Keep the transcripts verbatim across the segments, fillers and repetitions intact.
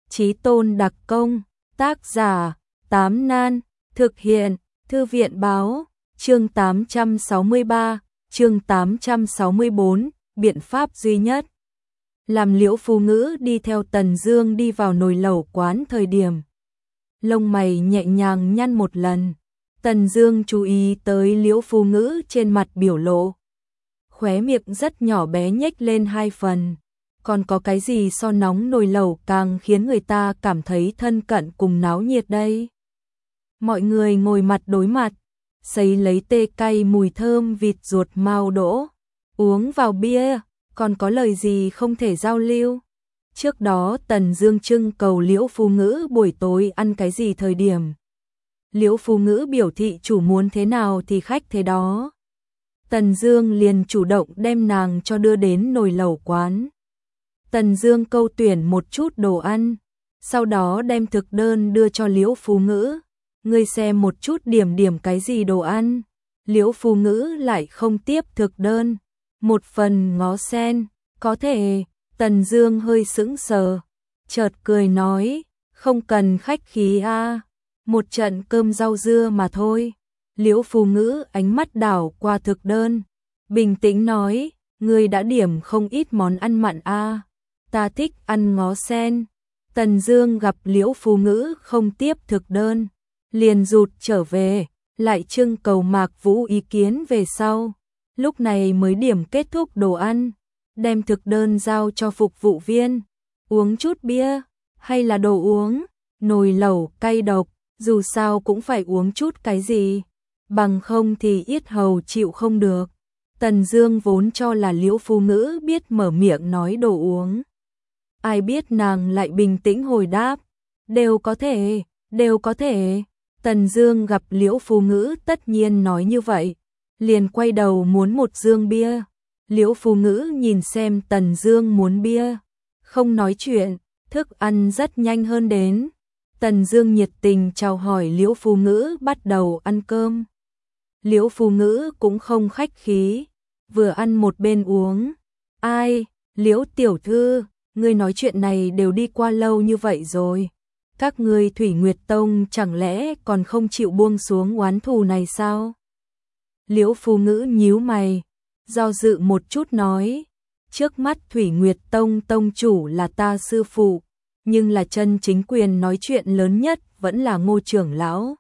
Chí tôn đặc công, tác giả, Tám Nan, thực hiện, Thư viện báo, chương tám trăm sáu mươi ba, chương tám trăm sáu mươi bốn, biện pháp duy nhất. Làm Liễu Phu Ngữ đi theo Tần Dương đi vào nồi lẩu quán thời điểm. Lông mày nhẹ nhàng nhăn một lần, Tần Dương chú ý tới Liễu Phu Ngữ trên mặt biểu lộ. Khóe miệng rất nhỏ bé nhếch lên hai phần. Còn có cái gì so nóng nồi lẩu càng khiến người ta cảm thấy thân cận cùng náo nhiệt đây? Mọi người ngồi mặt đối mặt, sấy lấy tê cay mùi thơm vịt ruột mao đỗ, uống vào bia, còn có lời gì không thể giao lưu. Trước đó Tần Dương trưng cầu Liễu Phu Ngữ buổi tối ăn cái gì thời điểm. Liễu Phu Ngữ biểu thị chủ muốn thế nào thì khách thế đó. Tần Dương liền chủ động đem nàng cho đưa đến nồi lẩu quán. Tần Dương câu tuyển một chút đồ ăn, sau đó đem thực đơn đưa cho Liễu Phu Ngữ. Ngươi xem một chút điểm điểm cái gì đồ ăn. Liễu Phu Ngữ lại không tiếp thực đơn. Một phần ngó sen, có thể. Tần Dương hơi sững sờ, chợt cười nói, không cần khách khí a, à. Một trận cơm rau dưa mà thôi. Liễu Phu Ngữ ánh mắt đảo qua thực đơn, bình tĩnh nói, ngươi đã điểm không ít món ăn mặn a, à. Ta thích ăn ngó sen. Tần Dương gặp Liễu Phu Ngữ không tiếp thực đơn, liền rụt trở về, lại trưng cầu Mạc Vũ ý kiến về sau. Lúc này mới điểm kết thúc đồ ăn, đem thực đơn giao cho phục vụ viên. Uống chút bia, hay là đồ uống, nồi lẩu cay độc, dù sao cũng phải uống chút cái gì, bằng không thì yết hầu chịu không được. Tần Dương vốn cho là Liễu Phu Ngữ biết mở miệng nói đồ uống. Ai biết nàng lại bình tĩnh hồi đáp, đều có thể, đều có thể. Tần Dương gặp Liễu Phu Ngữ tất nhiên nói như vậy, liền quay đầu muốn một dương bia. Liễu Phu Ngữ nhìn xem Tần Dương muốn bia, không nói chuyện, thức ăn rất nhanh hơn đến. Tần Dương nhiệt tình chào hỏi Liễu Phu Ngữ bắt đầu ăn cơm. Liễu Phu Ngữ cũng không khách khí, vừa ăn một bên uống. Ai, Liễu tiểu thư, ngươi nói chuyện này đều đi qua lâu như vậy rồi. Các ngươi Thủy Nguyệt Tông chẳng lẽ còn không chịu buông xuống oán thù này sao? Liễu Phu Ngữ nhíu mày, do dự một chút nói, trước mắt Thủy Nguyệt Tông tông chủ là ta sư phụ, nhưng là chân chính quyền nói chuyện lớn nhất vẫn là Ngô trưởng lão.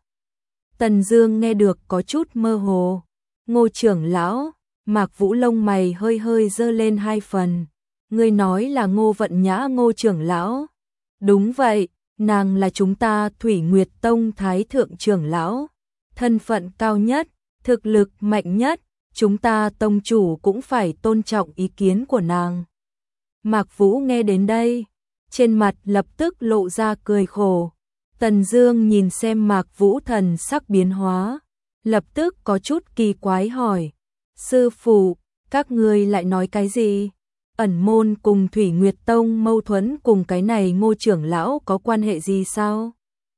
Tần Dương nghe được có chút mơ hồ. Ngô trưởng lão, Mạc Vũ lông mày hơi hơi giơ lên hai phần. Ngươi nói là Ngô Vận Nhã Ngô trưởng lão? Đúng vậy, nàng là chúng ta Thủy Nguyệt Tông thái thượng trưởng lão, thân phận cao nhất, thực lực mạnh nhất, chúng ta tông chủ cũng phải tôn trọng ý kiến của nàng. Mạc Vũ nghe đến đây, trên mặt lập tức lộ ra cười khổ. Tần Dương nhìn xem Mạc Vũ thần sắc biến hóa, lập tức có chút kỳ quái hỏi, sư phụ, các ngươi lại nói cái gì? Ẩn môn cùng Thủy Nguyệt Tông mâu thuẫn cùng cái này Ngô trưởng lão có quan hệ gì sao?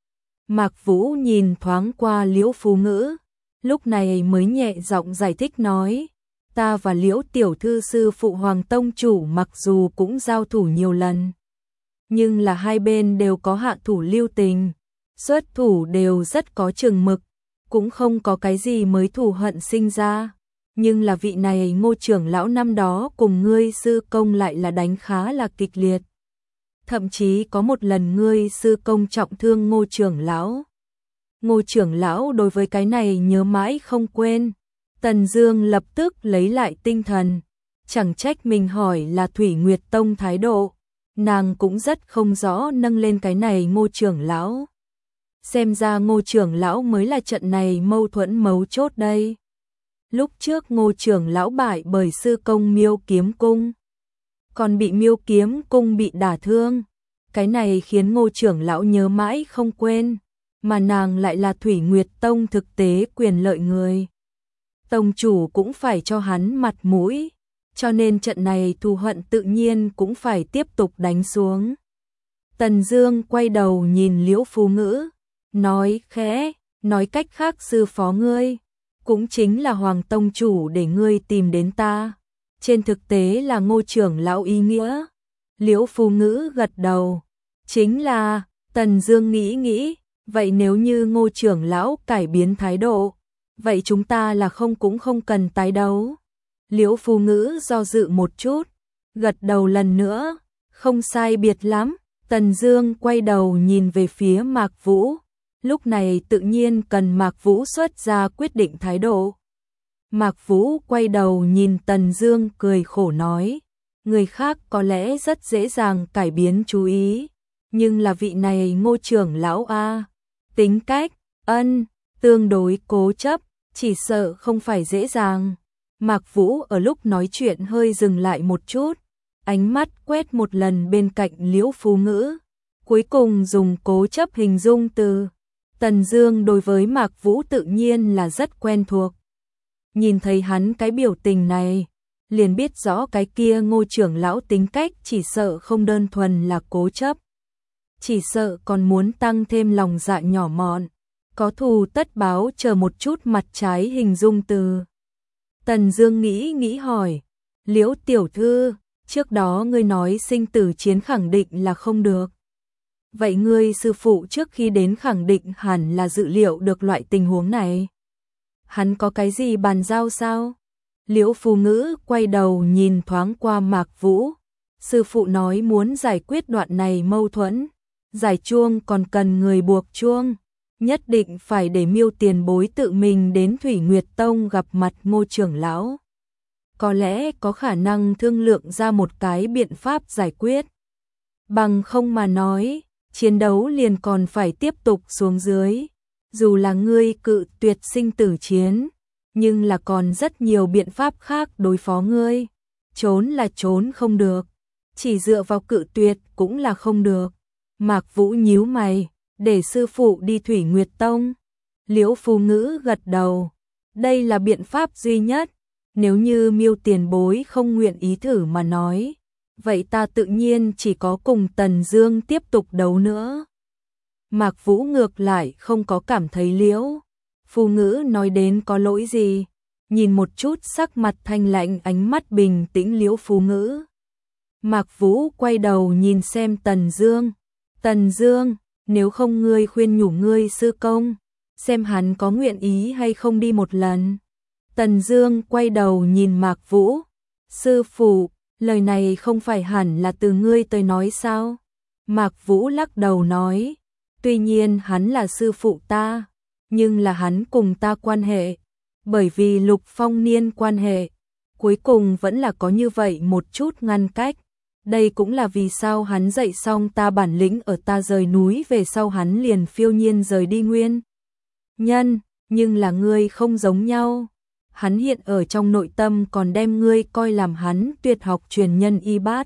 Mạc Vũ nhìn thoáng qua Liễu Phu Ngữ, lúc này mới nhẹ giọng giải thích nói, ta và Liễu tiểu thư sư phụ Hoàng tông chủ mặc dù cũng giao thủ nhiều lần, nhưng là hai bên đều có hạ thủ lưu tình, xuất thủ đều rất có chừng mực, cũng không có cái gì mới thù hận sinh ra. Nhưng là vị này Ngô trưởng lão năm đó cùng ngươi sư công lại là đánh khá là kịch liệt. Thậm chí có một lần ngươi sư công trọng thương Ngô trưởng lão. Ngô trưởng lão đối với cái này nhớ mãi không quên. Tần Dương lập tức lấy lại tinh thần, chẳng trách mình hỏi là Thủy Nguyệt Tông thái độ, nàng cũng rất không rõ nâng lên cái này Ngô trưởng lão. Xem ra Ngô trưởng lão mới là trận này mâu thuẫn mấu chốt đây. Lúc trước Ngô trưởng lão bại bởi sư công Miêu Kiếm Cung, còn bị Miêu Kiếm Cung bị đả thương, cái này khiến Ngô trưởng lão nhớ mãi không quên, mà nàng lại là Thủy Nguyệt Tông thực tế quyền lợi người. Tông chủ cũng phải cho hắn mặt mũi, cho nên trận này thù hận tự nhiên cũng phải tiếp tục đánh xuống. Tần Dương quay đầu nhìn Liễu Phu Ngữ, nói khẽ, nói cách khác sư phó ngươi cũng chính là Hoàng tông chủ để ngươi tìm đến ta, trên thực tế là Ngô trưởng lão ý nghĩa. Liễu Phu Ngữ gật đầu, Chính là, Tần Dương nghĩ nghĩ, vậy nếu như Ngô trưởng lão cải biến thái độ, vậy chúng ta là không cũng không cần tái đấu. Liễu Phu Ngữ do dự một chút, gật đầu lần nữa, không sai biệt lắm. Tần Dương quay đầu nhìn về phía Mạc Vũ, lúc này tự nhiên cần Mạc Vũ xuất ra quyết định thái độ. Mạc Vũ quay đầu nhìn Tần Dương cười khổ nói, người khác có lẽ rất dễ dàng cải biến chú ý, nhưng là vị này Ngô trưởng lão a, tính cách, ân, tương đối cố chấp, chỉ sợ không phải dễ dàng. Mạc Vũ ở lúc nói chuyện hơi dừng lại một chút, ánh mắt quét một lần bên cạnh Liễu Phu Ngữ, cuối cùng dùng cố chấp hình dung từ. Tần Dương đối với Mạc Vũ tự nhiên là rất quen thuộc. Nhìn thấy hắn cái biểu tình này, liền biết rõ cái kia Ngô trưởng lão tính cách chỉ sợ không đơn thuần là cố chấp, chỉ sợ còn muốn tăng thêm lòng dạ nhỏ mọn, có thù tất báo, chờ một chút mặt trái hình dung từ. Tần Dương nghĩ nghĩ hỏi, Liễu tiểu thư, trước đó ngươi nói sinh tử chiến khẳng định là không được. Vậy ngươi sư phụ trước khi đến khẳng định hẳn là dự liệu được loại tình huống này. Hắn có cái gì bàn giao sao? Liễu Phu Ngữ quay đầu nhìn thoáng qua Mạc Vũ. Sư phụ nói muốn giải quyết đoạn này mâu thuẫn. Giải chuông còn cần người buộc chuông. Nhất định phải để Miêu tiền bối tự mình đến Thủy Nguyệt Tông gặp mặt Ngô trưởng lão. Có lẽ có khả năng thương lượng ra một cái biện pháp giải quyết. Bằng không mà nói, chiến đấu liền còn phải tiếp tục xuống dưới. Dù là ngươi cự tuyệt sinh tử chiến, nhưng là còn rất nhiều biện pháp khác đối phó ngươi. Trốn là trốn không được, chỉ dựa vào cự tuyệt cũng là không được. Mạc Vũ nhíu mày, để sư phụ đi Thủy Nguyệt Tông. Liễu Phu Ngữ gật đầu, đây là biện pháp duy nhất. Nếu như Miêu tiền bối không nguyện ý thử mà nói, vậy ta tự nhiên chỉ có cùng Tần Dương tiếp tục đấu nữa. Mạc Vũ ngược lại không có cảm thấy Liễu Phu Ngữ nói đến có lỗi gì, nhìn một chút sắc mặt thanh lạnh ánh mắt bình tĩnh Liễu Phu Ngữ. Mạc Vũ quay đầu nhìn xem Tần Dương, Tần Dương, nếu không ngươi khuyên nhủ ngươi sư công, xem hắn có nguyện ý hay không đi một lần. Tần Dương quay đầu nhìn Mạc Vũ, sư phụ, lời này không phải hẳn là từ ngươi tới nói sao? Mạc Vũ lắc đầu nói, tuy nhiên hắn là sư phụ ta, nhưng là hắn cùng ta quan hệ, bởi vì Lục Phong Niên quan hệ, cuối cùng vẫn là có như vậy một chút ngăn cách. Đây cũng là vì sao hắn dạy xong ta bản lĩnh ở ta rời núi về sau hắn liền phiêu nhiên rời đi nguyên nhân, nhưng là ngươi không giống nhau. Hắn hiện ở trong nội tâm còn đem ngươi coi làm hắn tuyệt học truyền nhân y bát.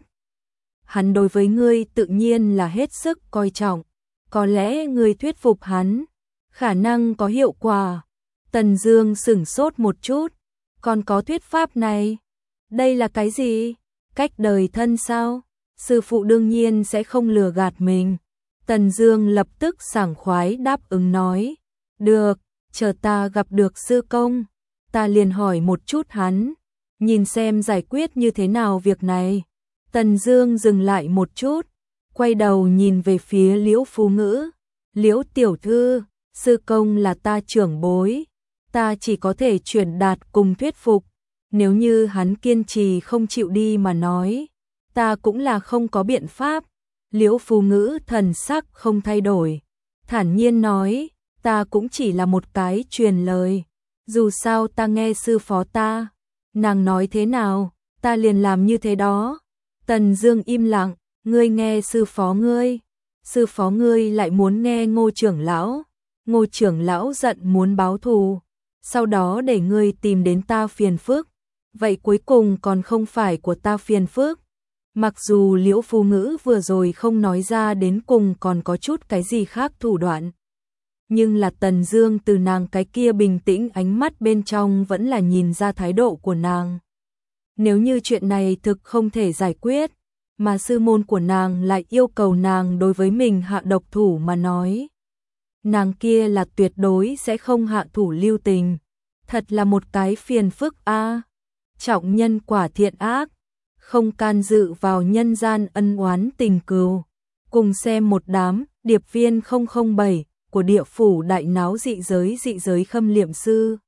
Hắn đối với ngươi tự nhiên là hết sức coi trọng, có lẽ ngươi thuyết phục hắn, khả năng có hiệu quả. Tần Dương sững sốt một chút, còn có thuyết pháp này? Đây là cái gì? Cách đời thân sao? Sư phụ đương nhiên sẽ không lừa gạt mình. Tần Dương lập tức sảng khoái đáp ứng nói, được, chờ ta gặp được sư công, ta liền hỏi một chút hắn, nhìn xem giải quyết như thế nào việc này. Tần Dương dừng lại một chút, quay đầu nhìn về phía Liễu Phu Ngữ, Liễu tiểu thư, sư công là ta trưởng bối, ta chỉ có thể truyền đạt cùng thuyết phục, nếu như hắn kiên trì không chịu đi mà nói, ta cũng là không có biện pháp. Liễu Phu Ngữ thần sắc không thay đổi, thản nhiên nói, ta cũng chỉ là một cái truyền lời, dù sao ta nghe sư phó ta, nàng nói thế nào, ta liền làm như thế đó. Tần Dương im lặng, ngươi nghe sư phó ngươi, sư phó ngươi lại muốn nghe Ngô trưởng lão, Ngô trưởng lão giận muốn báo thù, sau đó để ngươi tìm đến ta phiền phức, vậy cuối cùng còn không phải của ta phiền phức. Mặc dù Liễu Phu Ngữ vừa rồi không nói ra đến cùng còn có chút cái gì khác thủ đoạn, nhưng là Tần Dương từ nàng cái kia bình tĩnh ánh mắt bên trong vẫn là nhìn ra thái độ của nàng. Nếu như chuyện này thực không thể giải quyết, mà sư môn của nàng lại yêu cầu nàng đối với mình hạ độc thủ mà nói, nàng kia là tuyệt đối sẽ không hạ thủ lưu tình. Thật là một cái phiền phức a. À. Trọng nhân quả thiện ác, không can dự vào nhân gian ân oán tình cừu, Cùng xem một đám điệp viên không không bảy của địa phủ đại náo dị giới dị giới khâm liệm sư.